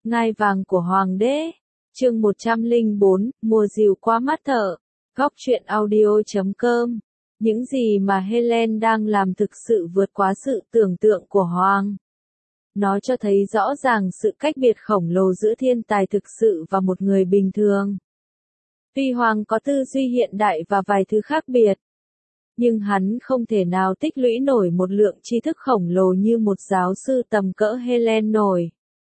Ngai vàng của Hoàng đế. Chương 104, mùa dìu qua mắt thợ. Góc truyện audio.com. Những gì mà Helen đang làm thực sự vượt quá sự tưởng tượng của Hoàng. Nó cho thấy rõ ràng sự cách biệt khổng lồ giữa thiên tài thực sự và một người bình thường. Tuy Hoàng có tư duy hiện đại và vài thứ khác biệt, nhưng hắn không thể nào tích lũy nổi một lượng tri thức khổng lồ như một giáo sư tầm cỡ Helen nổi.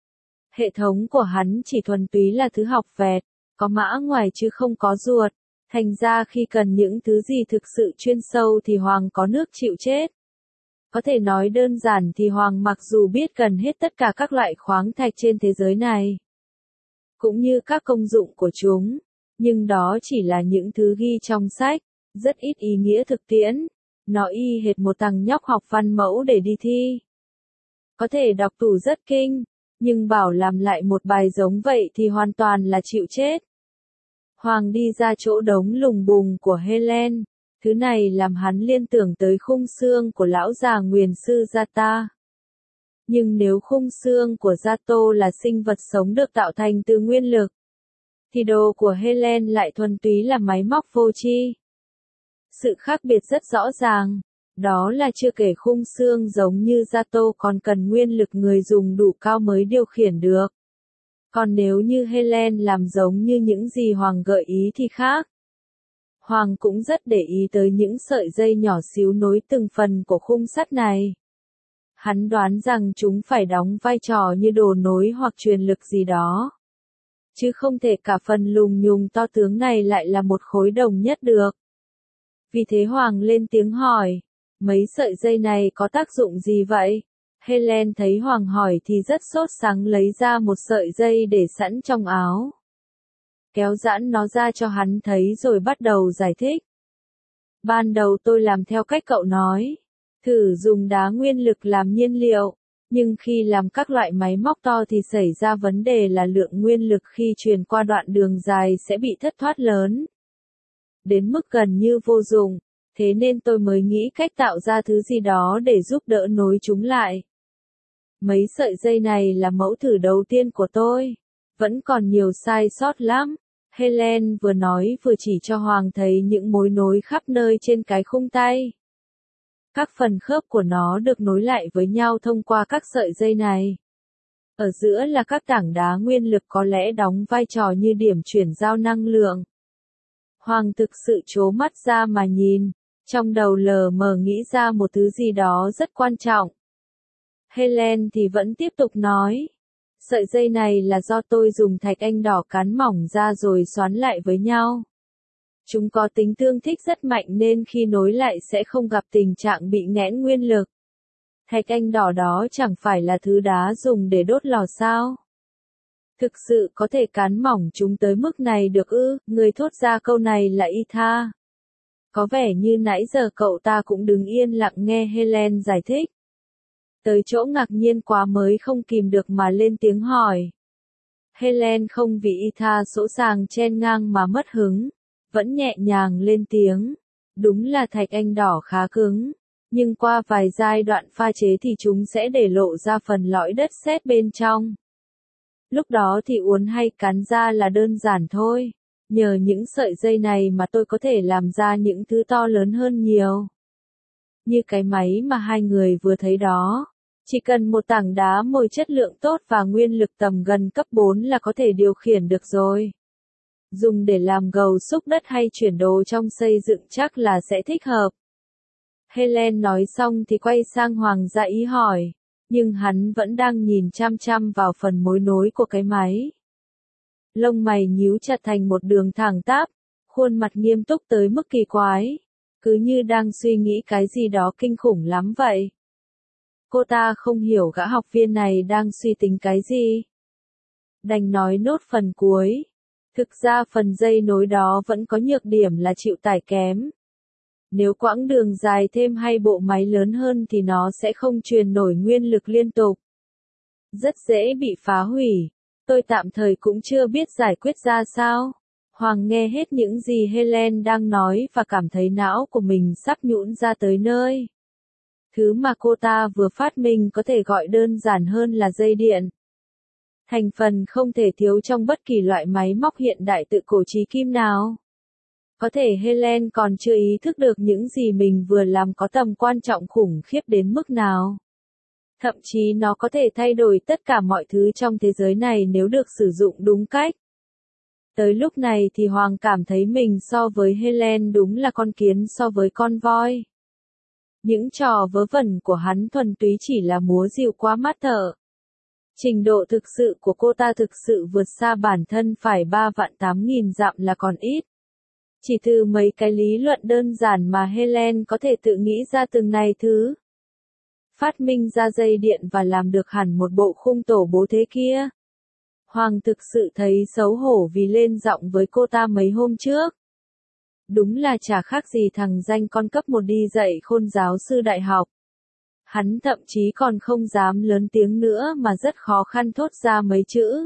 Hệ thống của hắn chỉ thuần túy là thứ học vẹt, có mã ngoài chứ không có ruột. Thành ra khi cần những thứ gì thực sự chuyên sâu thì Hoàng có nước chịu chết. Có thể nói đơn giản thì Hoàng mặc dù biết gần hết tất cả các loại khoáng thạch trên thế giới này, cũng như các công dụng của chúng, nhưng đó chỉ là những thứ ghi trong sách, rất ít ý nghĩa thực tiễn. Nó y hệt một thằng nhóc học văn mẫu để đi thi. Có thể đọc tủ rất kinh, nhưng bảo làm lại một bài giống vậy thì hoàn toàn là chịu chết. Hoàng đi ra chỗ đống lùng bùng của Helen, thứ này làm hắn liên tưởng tới khung xương của lão già nguyền sư Zata. Nhưng nếu khung xương của Zato là sinh vật sống được tạo thành từ nguyên lực, thì đồ của Helen lại thuần túy là máy móc vô tri. Sự khác biệt rất rõ ràng, đó là chưa kể khung xương giống như Zato còn cần nguyên lực người dùng đủ cao mới điều khiển được. Còn nếu như Helen làm giống như những gì Hoàng gợi ý thì khác. Hoàng cũng rất để ý tới những sợi dây nhỏ xíu nối từng phần của khung sắt này. Hắn đoán rằng chúng phải đóng vai trò như đồ nối hoặc truyền lực gì đó. Chứ không thể cả phần lùng nhùng to tướng này lại là một khối đồng nhất được. Vì thế Hoàng lên tiếng hỏi, mấy sợi dây này có tác dụng gì vậy? Helen thấy Hoàng hỏi thì rất sốt sắng lấy ra một sợi dây để sẵn trong áo. Kéo giãn nó ra cho hắn thấy rồi bắt đầu giải thích. Ban đầu tôi làm theo cách cậu nói, thử dùng đá nguyên lực làm nhiên liệu, nhưng khi làm các loại máy móc to thì xảy ra vấn đề là lượng nguyên lực khi truyền qua đoạn đường dài sẽ bị thất thoát lớn. Đến mức gần như vô dụng, thế nên tôi mới nghĩ cách tạo ra thứ gì đó để giúp đỡ nối chúng lại. Mấy sợi dây này là mẫu thử đầu tiên của tôi, vẫn còn nhiều sai sót lắm. Helen vừa nói vừa chỉ cho Hoàng thấy những mối nối khắp nơi trên cái khung tay. Các phần khớp của nó được nối lại với nhau thông qua các sợi dây này. Ở giữa là các tảng đá nguyên lực có lẽ đóng vai trò như điểm chuyển giao năng lượng. Hoàng thực sự trố mắt ra mà nhìn, trong đầu lờ mờ nghĩ ra một thứ gì đó rất quan trọng. Helen thì vẫn tiếp tục nói, sợi dây này là do tôi dùng thạch anh đỏ cán mỏng ra rồi xoắn lại với nhau. Chúng có tính tương thích rất mạnh nên khi nối lại sẽ không gặp tình trạng bị nghẽn nguyên lực. Thạch anh đỏ đó chẳng phải là thứ đá dùng để đốt lò sao? Thực sự có thể cán mỏng chúng tới mức này được ư? Người thốt ra câu này là Etha. Có vẻ như nãy giờ cậu ta cũng đứng yên lặng nghe Helen giải thích. Tới chỗ ngạc nhiên quá mới không kìm được mà lên tiếng hỏi. Helen không vì Etha sỗ sàng chen ngang mà mất hứng, vẫn nhẹ nhàng lên tiếng. Đúng là thạch anh đỏ khá cứng, nhưng qua vài giai đoạn pha chế thì chúng sẽ để lộ ra phần lõi đất sét bên trong. Lúc đó thì uốn hay cán ra là đơn giản thôi. Nhờ những sợi dây này mà tôi có thể làm ra những thứ to lớn hơn nhiều. Như cái máy mà hai người vừa thấy đó. Chỉ cần một tảng đá mồi chất lượng tốt và nguyên lực tầm gần cấp 4 là có thể điều khiển được rồi. Dùng để làm gầu xúc đất hay chuyển đồ trong xây dựng chắc là sẽ thích hợp. Helen nói xong thì quay sang Hoàng ra ý hỏi. Nhưng hắn vẫn đang nhìn chăm chăm vào phần mối nối của cái máy. Lông mày nhíu chặt thành một đường thẳng tắp, khuôn mặt nghiêm túc tới mức kỳ quái. Cứ như đang suy nghĩ cái gì đó kinh khủng lắm vậy. Cô ta không hiểu gã học viên này đang suy tính cái gì. Đành nói nốt phần cuối. Thực ra phần dây nối đó vẫn có nhược điểm là chịu tải kém. Nếu quãng đường dài thêm hay bộ máy lớn hơn thì nó sẽ không truyền nổi nguyên lực liên tục. Rất dễ bị phá hủy. Tôi tạm thời cũng chưa biết giải quyết ra sao. Hoàng nghe hết những gì Helen đang nói và cảm thấy não của mình sắp nhũn ra tới nơi. Thứ mà cô ta vừa phát minh có thể gọi đơn giản hơn là dây điện. thành phần không thể thiếu trong bất kỳ loại máy móc hiện đại tự cổ chí kim nào. Có thể Helen còn chưa ý thức được những gì mình vừa làm có tầm quan trọng khủng khiếp đến mức nào. Thậm chí nó có thể thay đổi tất cả mọi thứ trong thế giới này nếu được sử dụng đúng cách. Tới lúc này thì Hoàng cảm thấy mình so với Helen đúng là con kiến so với con voi. Những trò vớ vẩn của hắn thuần túy chỉ là múa rìu qua mắt thợ. Trình độ thực sự của cô ta thực sự vượt xa bản thân, phải 3.800.000 dặm là còn ít. Chỉ từ mấy cái lý luận đơn giản mà Helen có thể tự nghĩ ra từng này thứ. Phát minh ra dây điện và làm được hẳn một bộ khung tổ bố thế kia. Hoàng thực sự thấy xấu hổ vì lên giọng với cô ta mấy hôm trước. Đúng là chả khác gì thằng danh con cấp 1 đi dạy khôn giáo sư đại học. Hắn thậm chí còn không dám lớn tiếng nữa mà rất khó khăn thốt ra mấy chữ.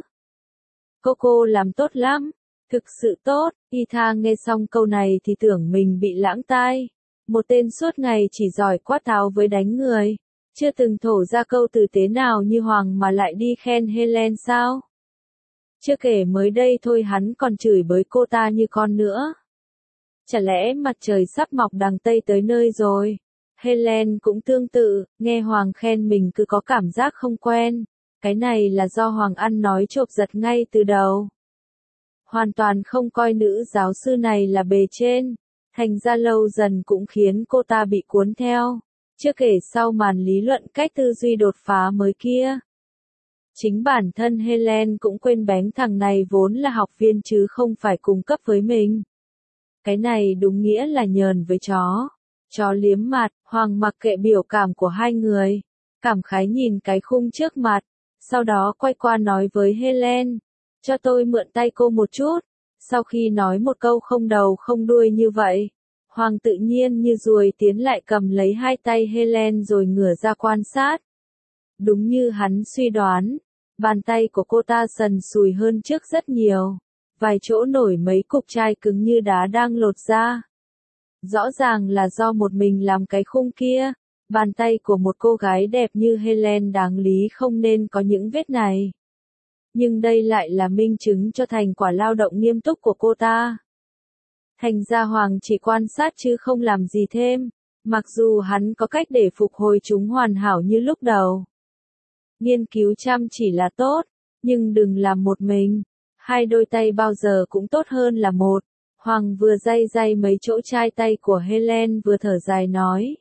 Cô làm tốt lắm, thực sự tốt. Ethan nghe xong câu này thì tưởng mình bị lãng tai. Một tên suốt ngày chỉ giỏi quát tháo với đánh người, chưa từng thổ ra câu tử tế nào như Hoàng mà lại đi khen Helen sao? Chưa kể mới đây thôi hắn còn chửi bới cô ta như con nữa. Chả lẽ mặt trời sắp mọc đằng Tây tới nơi rồi? Helen cũng tương tự, nghe Hoàng khen mình cứ có cảm giác không quen. Cái này là do Hoàng ăn nói chộp giật ngay từ đầu. Hoàn toàn không coi nữ giáo sư này là bề trên. Thành ra lâu dần cũng khiến cô ta bị cuốn theo. Chưa kể sau màn lý luận cách tư duy đột phá mới kia. Chính bản thân Helen cũng quên bén thằng này vốn là học viên chứ không phải cùng cấp với mình. Cái này đúng nghĩa là nhờn với chó. Chó liếm mặt. Hoàng mặc kệ biểu cảm của hai người. Cảm khái nhìn cái khung trước mặt. Sau đó quay qua nói với Helen. Cho tôi mượn tay cô một chút. Sau khi nói một câu không đầu không đuôi như vậy, Hoàng tự nhiên như ruồi tiến lại cầm lấy hai tay Helen rồi ngửa ra quan sát. Đúng như hắn suy đoán, bàn tay của cô ta sần sùi hơn trước rất nhiều. Vài chỗ nổi mấy cục chai cứng như đá đang lột ra. Rõ ràng là do một mình làm cái khung kia. Bàn tay của một cô gái đẹp như Helen đáng lý không nên có những vết này. Nhưng đây lại là minh chứng cho thành quả lao động nghiêm túc của cô ta. Thành ra Hoàng chỉ quan sát chứ không làm gì thêm, mặc dù hắn có cách để phục hồi chúng hoàn hảo như lúc đầu. Nghiên cứu chăm chỉ là tốt, nhưng đừng làm một mình. Hai đôi tay bao giờ cũng tốt hơn là một. Hoàng vừa day day mấy chỗ chai tay của Helen vừa thở dài nói.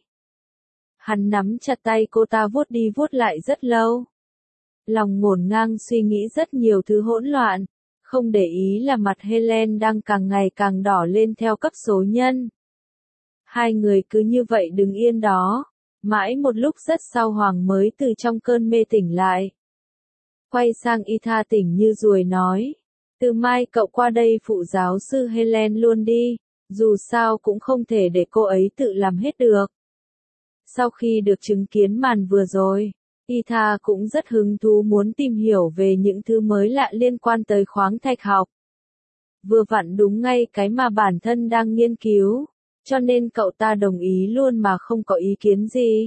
Hắn nắm chặt tay cô ta vuốt đi vuốt lại rất lâu. Lòng ngổn ngang suy nghĩ rất nhiều thứ hỗn loạn, không để ý là mặt Helen đang càng ngày càng đỏ lên theo cấp số nhân. Hai người cứ như vậy đứng yên đó, mãi một lúc rất sau Hoàng mới từ trong cơn mê tỉnh lại. Quay sang Ethan tỉnh như ruồi nói, từ mai cậu qua đây phụ giáo sư Helen luôn đi, dù sao cũng không thể để cô ấy tự làm hết được. Sau khi được chứng kiến màn vừa rồi, Ethan cũng rất hứng thú muốn tìm hiểu về những thứ mới lạ liên quan tới khoáng thạch học. Vừa vặn đúng ngay cái mà bản thân đang nghiên cứu, cho nên cậu ta đồng ý luôn mà không có ý kiến gì.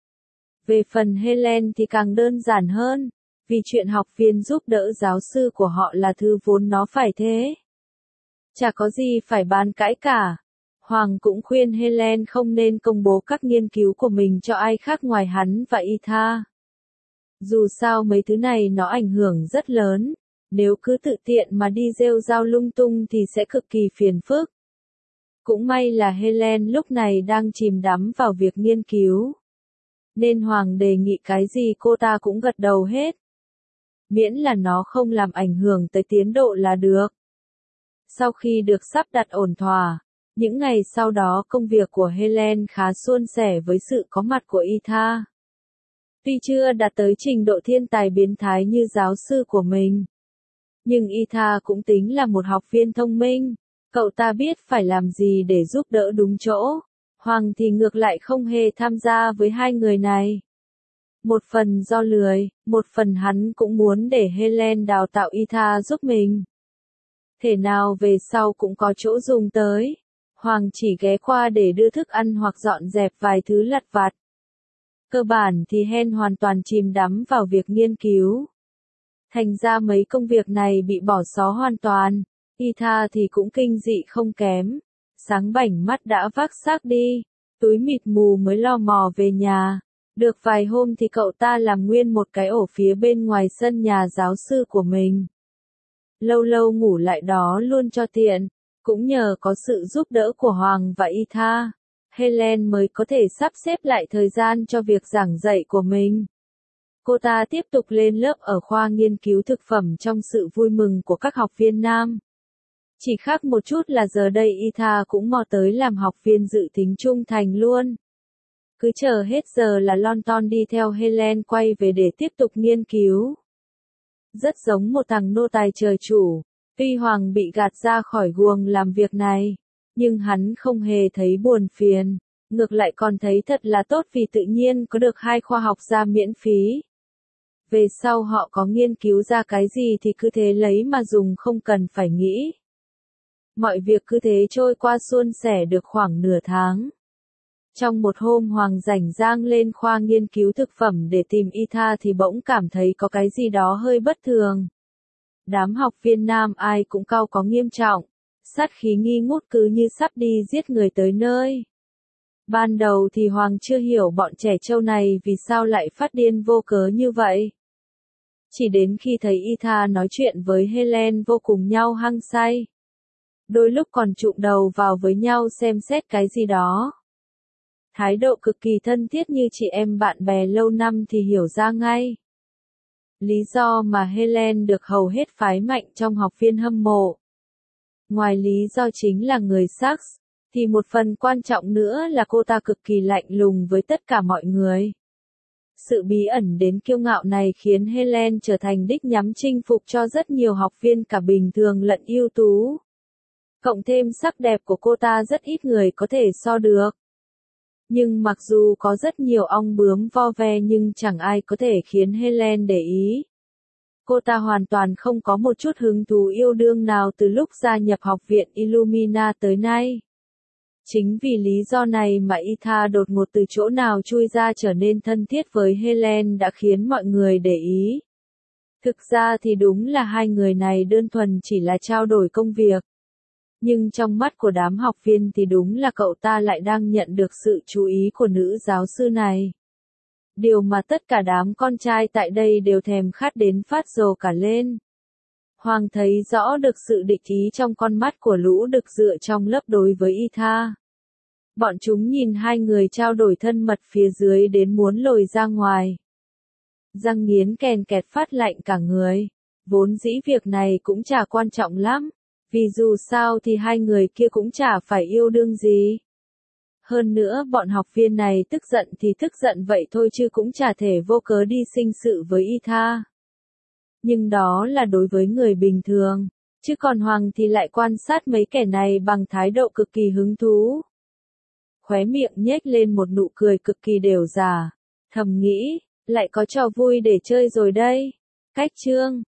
Về phần Helen thì càng đơn giản hơn, vì chuyện học viên giúp đỡ giáo sư của họ là thứ vốn nó phải thế. Chả có gì phải bàn cãi cả. Hoàng cũng khuyên Helen không nên công bố các nghiên cứu của mình cho ai khác ngoài hắn và Ethan. Dù sao mấy thứ này nó ảnh hưởng rất lớn, nếu cứ tự tiện mà đi rêu rao lung tung thì sẽ cực kỳ phiền phức. Cũng may là Helen lúc này đang chìm đắm vào việc nghiên cứu. Nên Hoàng đề nghị cái gì cô ta cũng gật đầu hết. Miễn là nó không làm ảnh hưởng tới tiến độ là được. Sau khi được sắp đặt ổn thỏa, những ngày sau đó công việc của Helen khá suôn sẻ với sự có mặt của Ethan. Tuy chưa đạt tới trình độ thiên tài biến thái như giáo sư của mình, nhưng Ethan cũng tính là một học viên thông minh. Cậu ta biết phải làm gì để giúp đỡ đúng chỗ. Hoàng thì ngược lại không hề tham gia với hai người này. Một phần do lười, một phần hắn cũng muốn để Helen đào tạo Ethan giúp mình. Thể nào về sau cũng có chỗ dùng tới. Hoàng chỉ ghé qua để đưa thức ăn hoặc dọn dẹp vài thứ lặt vặt. Cơ bản thì Hen hoàn toàn chìm đắm vào việc nghiên cứu. Thành ra mấy công việc này bị bỏ xó hoàn toàn. Ethan thì cũng kinh dị không kém. Sáng bảnh mắt đã vác xác đi, túi mịt mù mới lo mò về nhà. Được vài hôm thì cậu ta làm nguyên một cái ổ phía bên ngoài sân nhà giáo sư của mình. Lâu lâu ngủ lại đó luôn cho tiện. Cũng nhờ có sự giúp đỡ của Hoàng và Ethan, Helen mới có thể sắp xếp lại thời gian cho việc giảng dạy của mình. Cô ta tiếp tục lên lớp ở khoa nghiên cứu thực phẩm trong sự vui mừng của các học viên nam. Chỉ khác một chút là giờ đây Ethan cũng mò tới làm học viên dự tính trung thành luôn. Cứ chờ hết giờ là lon ton đi theo Helen quay về để tiếp tục nghiên cứu. Rất giống một thằng nô tài trời chủ. Tuy Hoàng bị gạt ra khỏi guồng làm việc này, nhưng hắn không hề thấy buồn phiền, ngược lại còn thấy thật là tốt vì tự nhiên có được 2 khoa học gia miễn phí. Về sau họ có nghiên cứu ra cái gì thì cứ thế lấy mà dùng không cần phải nghĩ. Mọi việc cứ thế trôi qua suôn sẻ được khoảng nửa tháng. Trong một hôm Hoàng rảnh rang lên khoa nghiên cứu thực phẩm để tìm Ethan thì bỗng cảm thấy có cái gì đó hơi bất thường. Đám học viên nam ai cũng cau có nghiêm trọng, sát khí nghi ngút cứ như sắp đi giết người tới nơi. Ban đầu thì Hoàng chưa hiểu bọn trẻ trâu này vì sao lại phát điên vô cớ như vậy. Chỉ đến khi thấy Ethan nói chuyện với Helen vô cùng nhau hăng say. Đôi lúc còn chụm đầu vào với nhau xem xét cái gì đó. Thái độ cực kỳ thân thiết như chị em bạn bè lâu năm thì hiểu ra ngay. Lý do mà Helen được hầu hết phái mạnh trong học viên hâm mộ. Ngoài lý do chính là người Sax, thì một phần quan trọng nữa là cô ta cực kỳ lạnh lùng với tất cả mọi người. Sự bí ẩn đến kiêu ngạo này khiến Helen trở thành đích nhắm chinh phục cho rất nhiều học viên cả bình thường lẫn ưu tú. Cộng thêm sắc đẹp của cô ta rất ít người có thể so được. Nhưng mặc dù có rất nhiều ong bướm vo ve nhưng chẳng ai có thể khiến Helen để ý. Cô ta hoàn toàn không có một chút hứng thú yêu đương nào từ lúc gia nhập học viện Illumina tới nay. Chính vì lý do này mà Ethan đột ngột từ chỗ nào chui ra trở nên thân thiết với Helen đã khiến mọi người để ý. Thực ra thì đúng là hai người này đơn thuần chỉ là trao đổi công việc. Nhưng trong mắt của đám học viên thì đúng là cậu ta lại đang nhận được sự chú ý của nữ giáo sư này. Điều mà tất cả đám con trai tại đây đều thèm khát đến phát rồ cả lên. Hoàng thấy rõ được sự địch ý trong con mắt của lũ đực dựa trong lớp đối với Ethan. Bọn chúng nhìn hai người trao đổi thân mật phía dưới đến muốn lồi ra ngoài. Răng nghiến kèn kẹt phát lạnh cả người. Vốn dĩ việc này cũng chả quan trọng lắm. Vì dù sao thì hai người kia cũng chả phải yêu đương gì. Hơn nữa bọn học viên này tức giận thì tức giận vậy thôi chứ cũng chả thể vô cớ đi sinh sự với Ethan. Nhưng đó là đối với người bình thường, chứ còn Hoàng thì lại quan sát mấy kẻ này bằng thái độ cực kỳ hứng thú. Khóe miệng nhếch lên một nụ cười cực kỳ đều già, thầm nghĩ, lại có trò vui để chơi rồi đây. Cách chương